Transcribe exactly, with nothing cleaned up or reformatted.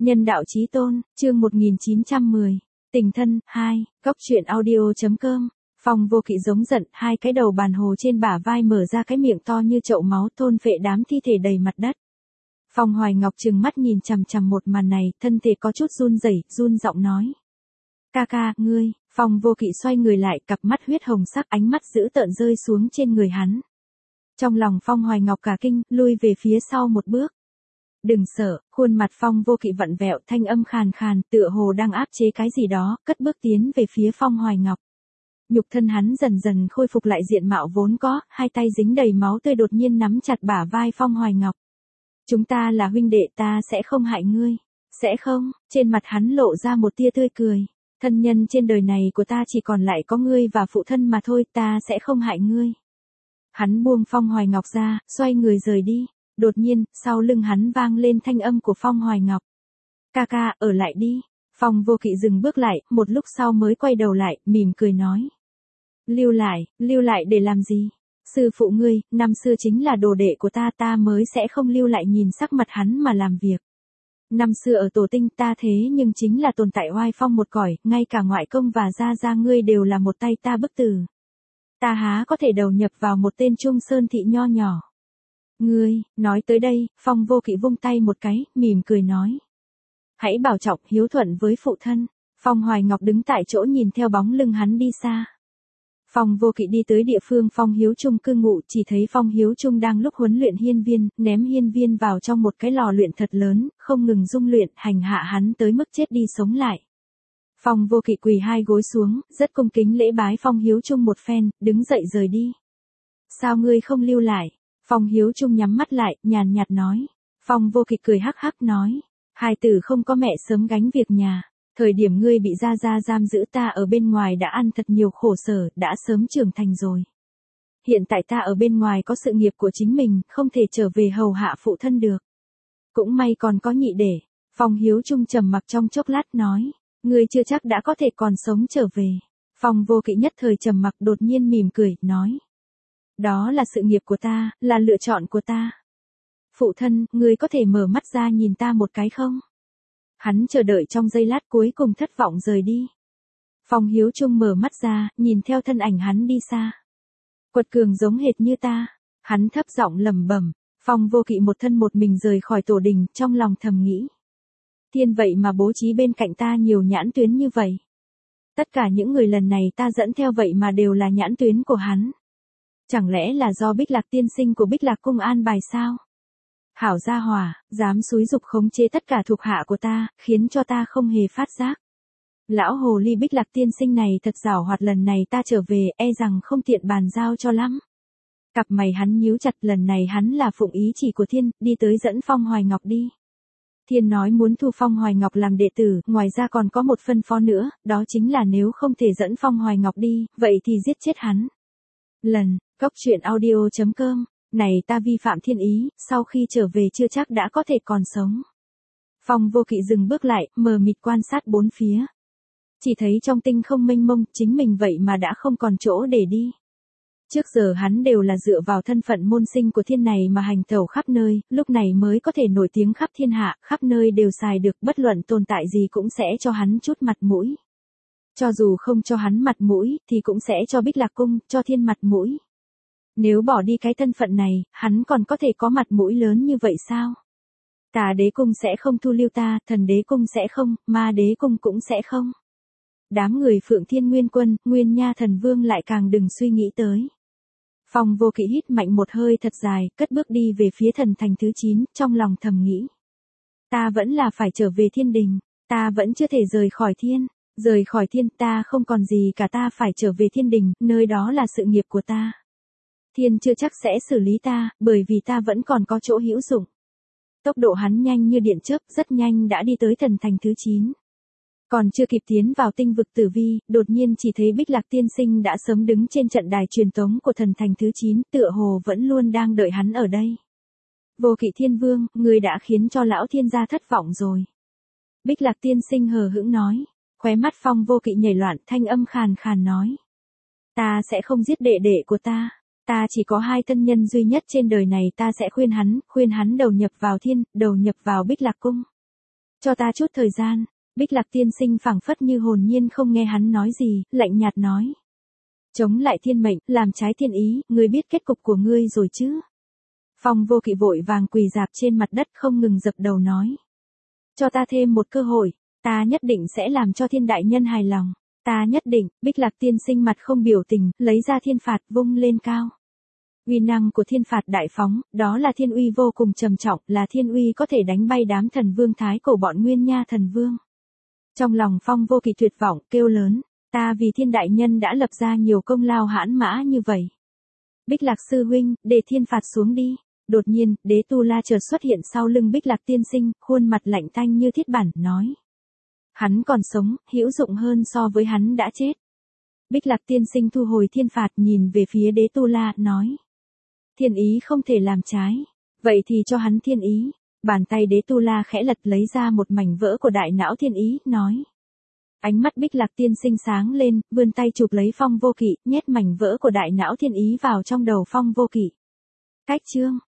Nhân đạo chí tôn, chương một nghìn chín trăm mười. Tình thân, hai, góc truyện audio.com. Phong Vô Kỵ giống giận, hai cái đầu bàn hồ trên bả vai mở ra cái miệng to như chậu máu thôn phệ đám thi thể đầy mặt đất. Phong Hoài Ngọc trừng mắt nhìn chằm chằm một màn này, thân thể có chút run rẩy, run giọng nói. Ca ca, ngươi, Phong Vô Kỵ xoay người lại, cặp mắt huyết hồng sắc, ánh mắt dữ tợn rơi xuống trên người hắn. Trong lòng Phong Hoài Ngọc cả kinh, lui về phía sau một bước. Đừng sợ, khuôn mặt Phong Vô Kỵ vặn vẹo, thanh âm khàn khàn, tựa hồ đang áp chế cái gì đó, cất bước tiến về phía Phong Hoài Ngọc. Nhục thân hắn dần dần khôi phục lại diện mạo vốn có, hai tay dính đầy máu tươi đột nhiên nắm chặt bả vai Phong Hoài Ngọc. Chúng ta là huynh đệ, ta sẽ không hại ngươi. Sẽ không, trên mặt hắn lộ ra một tia tươi cười. Thân nhân trên đời này của ta chỉ còn lại có ngươi và phụ thân mà thôi, ta sẽ không hại ngươi. Hắn buông Phong Hoài Ngọc ra, xoay người rời đi. Đột nhiên, sau lưng hắn vang lên thanh âm của Phong Hoài Ngọc. Ca ca, ở lại đi. Phong Vô Kỵ dừng bước lại, một lúc sau mới quay đầu lại, mỉm cười nói. Lưu lại, lưu lại để làm gì? Sư phụ ngươi, năm xưa chính là đồ đệ của ta, ta mới sẽ không lưu lại nhìn sắc mặt hắn mà làm việc. Năm xưa ở tổ tinh ta thế nhưng chính là tồn tại oai phong một cõi, ngay cả ngoại công và gia gia ngươi đều là một tay ta bức tử. Ta há có thể đầu nhập vào một tên Trung Sơn thị nho nhỏ. Ngươi, nói tới đây, Phong Vô Kỵ vung tay một cái, mỉm cười nói. Hãy bảo trọng, hiếu thuận với phụ thân. Phong Hoài Ngọc đứng tại chỗ nhìn theo bóng lưng hắn đi xa. Phong Vô Kỵ đi tới địa phương Phong Hiếu Trung cư ngụ, chỉ thấy Phong Hiếu Trung đang lúc huấn luyện hiên viên, ném hiên viên vào trong một cái lò luyện thật lớn, không ngừng dung luyện, hành hạ hắn tới mức chết đi sống lại. Phong Vô Kỵ quỳ hai gối xuống, rất cung kính lễ bái Phong Hiếu Trung một phen, đứng dậy rời đi. Sao ngươi không lưu lại? Phong Hiếu Trung nhắm mắt lại, nhàn nhạt nói. Phong Vô Kỵ cười hắc hắc nói. Hai tử không có mẹ sớm gánh việc nhà. Thời điểm ngươi bị gia gia giam giữ ta ở bên ngoài đã ăn thật nhiều khổ sở, đã sớm trưởng thành rồi. Hiện tại ta ở bên ngoài có sự nghiệp của chính mình, không thể trở về hầu hạ phụ thân được. Cũng may còn có nhị để. Phong Hiếu Trung trầm mặc trong chốc lát nói. Ngươi chưa chắc đã có thể còn sống trở về. Phong Vô Kỵ nhất thời trầm mặc đột nhiên mỉm cười, nói. Đó là sự nghiệp của ta, là lựa chọn của ta. Phụ thân, ngươi có thể mở mắt ra nhìn ta một cái không? Hắn chờ đợi trong giây lát cuối cùng thất vọng rời đi. Phong Hiếu Trung mở mắt ra, nhìn theo thân ảnh hắn đi xa. Quật cường giống hệt như ta. Hắn thấp giọng lẩm bẩm. Phong Vô Kỵ một thân một mình rời khỏi tổ đình, trong lòng thầm nghĩ. Thiên vậy mà bố trí bên cạnh ta nhiều nhãn tuyến như vậy. Tất cả những người lần này ta dẫn theo vậy mà đều là nhãn tuyến của hắn. Chẳng lẽ là do Bích Lạc tiên sinh của Bích Lạc cung an bài sao? Hảo gia hỏa, dám xúi dục khống chế tất cả thuộc hạ của ta, khiến cho ta không hề phát giác. Lão hồ ly Bích Lạc tiên sinh này thật giảo hoạt, lần này ta trở về e rằng không tiện bàn giao cho lắm. Cặp mày hắn nhíu chặt, lần này hắn là phụng ý chỉ của Thiên, đi tới dẫn Phong Hoài Ngọc đi. Thiên nói muốn thu Phong Hoài Ngọc làm đệ tử, ngoài ra còn có một phân phó nữa, đó chính là nếu không thể dẫn Phong Hoài Ngọc đi, vậy thì giết chết hắn. Lần, góc truyện audio.com, này ta vi phạm thiên ý, sau khi trở về chưa chắc đã có thể còn sống. Phong Vô Kỵ dừng bước lại, mờ mịt quan sát bốn phía. Chỉ thấy trong tinh không mênh mông, chính mình vậy mà đã không còn chỗ để đi. Trước giờ hắn đều là dựa vào thân phận môn sinh của Thiên này mà hành tẩu khắp nơi, lúc này mới có thể nổi tiếng khắp thiên hạ, khắp nơi đều xài được, bất luận tồn tại gì cũng sẽ cho hắn chút mặt mũi. Cho dù không cho hắn mặt mũi, thì cũng sẽ cho Bích Lạc cung, cho Thiên mặt mũi. Nếu bỏ đi cái thân phận này, hắn còn có thể có mặt mũi lớn như vậy sao? Tà đế cung sẽ không thu lưu ta, thần đế cung sẽ không, ma đế cung cũng sẽ không. Đám người Phượng Thiên Nguyên Quân, Nguyên Nha Thần Vương lại càng đừng suy nghĩ tới. Phong Vô Kỵ hít mạnh một hơi thật dài, cất bước đi về phía thần thành thứ chín, trong lòng thầm nghĩ. Ta vẫn là phải trở về thiên đình, ta vẫn chưa thể rời khỏi thiên, rời khỏi thiên ta không còn gì cả, ta phải trở về thiên đình, nơi đó là sự nghiệp của ta. Thiên chưa chắc sẽ xử lý ta, bởi vì ta vẫn còn có chỗ hữu dụng. Tốc độ hắn nhanh như điện chớp, rất nhanh đã đi tới thần thành thứ chín. Còn chưa kịp tiến vào tinh vực tử vi, đột nhiên chỉ thấy Bích Lạc tiên sinh đã sớm đứng trên trận đài truyền tống của thần thành thứ chín, tựa hồ vẫn luôn đang đợi hắn ở đây. Vô Kỵ Thiên Vương, người đã khiến cho lão thiên gia thất vọng rồi. Bích Lạc tiên sinh hờ hững nói, khóe mắt Phong Vô Kỵ nhảy loạn, thanh âm khàn khàn nói. Ta sẽ không giết đệ đệ của ta. Ta chỉ có hai thân nhân duy nhất trên đời này, ta sẽ khuyên hắn, khuyên hắn đầu nhập vào thiên, đầu nhập vào Bích Lạc cung. Cho ta chút thời gian. Bích Lạc tiên sinh phảng phất như hồn nhiên không nghe hắn nói gì, lạnh nhạt nói. Chống lại thiên mệnh, làm trái thiên ý, ngươi biết kết cục của ngươi rồi chứ? Phong Vô Kỵ vội vàng quỳ rạp trên mặt đất không ngừng dập đầu nói. Cho ta thêm một cơ hội, ta nhất định sẽ làm cho thiên đại nhân hài lòng. Ta nhất định. Bích Lạc tiên sinh mặt không biểu tình, lấy ra thiên phạt vung lên cao. Uy năng của thiên phạt đại phóng, đó là thiên uy vô cùng trầm trọng, là thiên uy có thể đánh bay đám thần vương thái cổ bọn Nguyên Nha thần vương. Trong lòng Phong Vô Kỵ tuyệt vọng, kêu lớn, ta vì thiên đại nhân đã lập ra nhiều công lao hãn mã như vậy. Bích Lạc sư huynh, để thiên phạt xuống đi. Đột nhiên, Đế Tu La chợt xuất hiện sau lưng Bích Lạc tiên sinh, khuôn mặt lạnh tanh như thiết bản, nói. Hắn còn sống, hữu dụng hơn so với hắn đã chết. Bích Lạc tiên sinh thu hồi thiên phạt, nhìn về phía Đế Tu La, nói. Thiên ý không thể làm trái. Vậy thì cho hắn thiên ý. Bàn tay Đế Tu La khẽ lật lấy ra một mảnh vỡ của đại não thiên ý, nói. Ánh mắt Bích Lạc tiên sinh sáng lên, vươn tay chụp lấy Phong Vô Kỵ, nhét mảnh vỡ của đại não thiên ý vào trong đầu Phong Vô Kỵ. Cách chương.